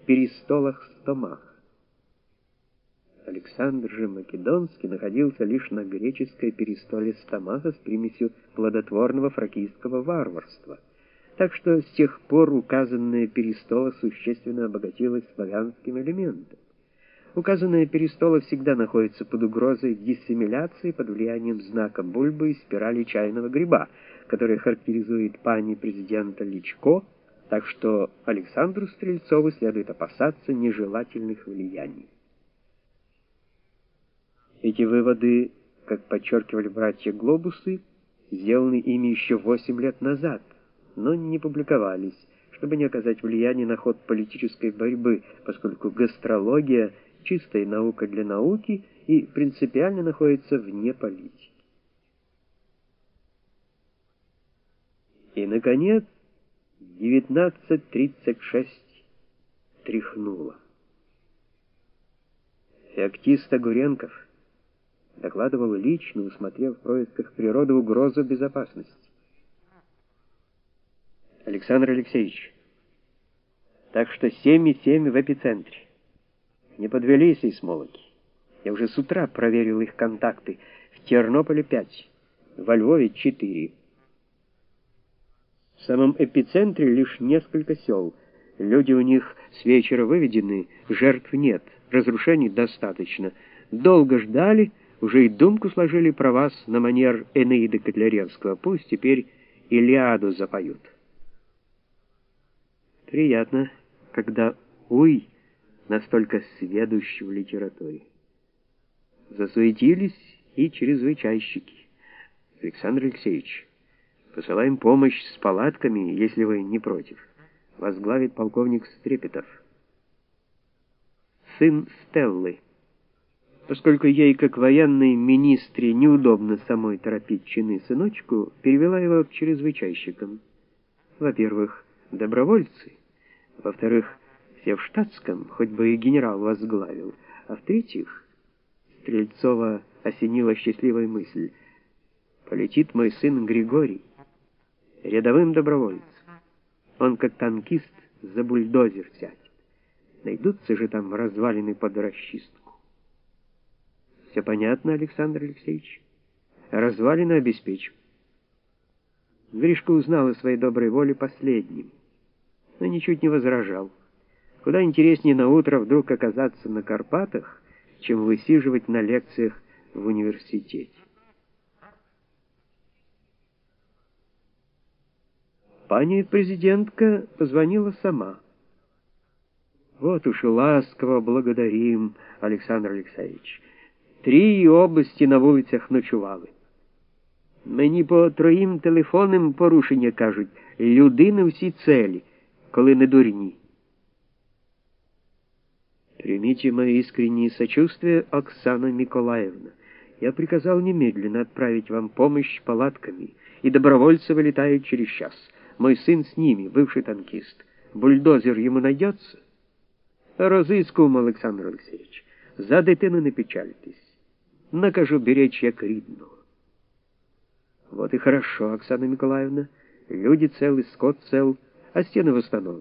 перестолах-стомах. Александр же Македонский находился лишь на греческой перестоле Стомаха с примесью плодотворного фракийского варварства, так что с тех пор указанная перестола существенно обогатилась славянским элементом. Указанная перестола всегда находится под угрозой диссимиляции под влиянием знака бульбы и спирали чайного гриба, который характеризует пани президента Личко, так что Александру Стрельцову следует опасаться нежелательных влияний. Эти выводы, как подчеркивали братья Глобусы, сделаны ими еще 8 лет назад, но не публиковались, чтобы не оказать влияния на ход политической борьбы, поскольку гастрология — чистая наука для науки и принципиально находится вне политики. И, наконец, 1936 тряхнуло. Феоктист Огуренков докладывал лично, усмотрев в происках природы угрозу безопасности. Александр Алексеевич, так что 7,7 в эпицентре. Не подвели сейсмологи. Я уже с утра проверил их контакты. В Тернополе 5, во Львове 4. В самом эпицентре лишь несколько сел. Люди у них с вечера выведены, жертв нет, разрушений достаточно. Долго ждали, уже и думку сложили про вас на манер Энеида Котляревского. Пусть теперь Илиаду запоют. Приятно, когда настолько сведущ в литературе. Засуетились и чрезвычайщики. Александр Алексеевич, посылаем помощь с палатками, если вы не против. Возглавит полковник Стрепетов. Сын Стеллы. Поскольку ей, как военной министре, неудобно самой торопить чины сыночку, перевела его к чрезвычайщикам. Во-первых, добровольцы. Во-вторых, все в штатском, хоть бы и генерал возглавил. А в-третьих, Стрельцова осенила счастливая мысль. Полетит мой сын Григорий, рядовым добровольцем. Он, как танкист, за бульдозер сядет. Найдутся же там развалины под расчистку. Все понятно, Александр Алексеевич? Развалины обеспечу. Гришка узнал о своей доброй воле последним, но ничуть не возражал. Куда интереснее наутро вдруг оказаться на Карпатах, чем высиживать на лекциях в университете. Пани президентка позвонила сама. Вот уж и ласково благодарим, Александр Алексеевич. 3 області на вулицях ночували. Мені по 3 телефонам порушення кажуть, людини всі целі, коли не дурні. Примите мои искренние сочувствия, Оксана Николаевна. Я приказал немедленно отправить вам помощь палатками, и добровольцы вылетают через час. Мой сын с ними, бывший танкист. Бульдозер ему найдется? Розыском, Александр Алексеевич. За дитину не печальтесь. Накажу беречь як рідного. Вот и хорошо, Оксана Николаевна. Люди целы, скот цел, а стены восстановлены.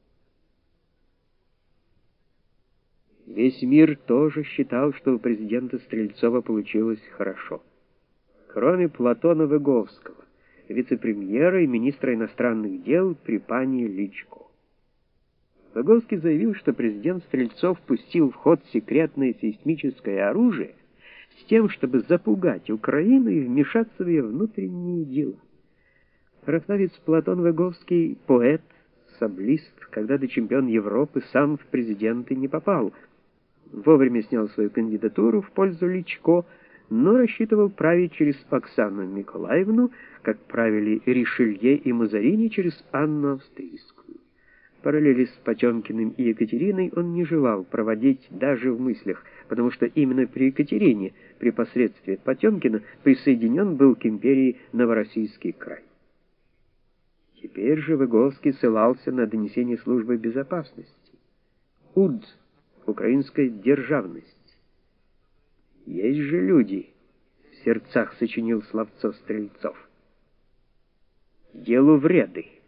Весь мир тоже считал, что у президента Стрельцова получилось хорошо. Кроме Платона Выговского, вице-премьера и министра иностранных дел при пани Личко. Выговский заявил, что президент Стрельцов пустил в ход секретное сейсмическое оружие с тем, чтобы запугать Украину и вмешаться в ее внутренние дела. Красавец Платон Выговский — поэт, саблист, когда-то чемпион Европы, сам в президенты не попал. Вовремя снял свою кандидатуру в пользу Личко, но рассчитывал править через Оксану Николаевну, как правили Ришелье и Мазарини через Анну Австрийскую. Параллели с Потемкиным и Екатериной он не желал проводить даже в мыслях, потому что именно при Екатерине, при посредстве Потемкина, присоединен был к империи Новороссийский край. Теперь же Выговский ссылался на донесение службы безопасности. УД — украинская державность. Есть же люди, в сердцах сочинил словцо Стрельцов. Делу вреды.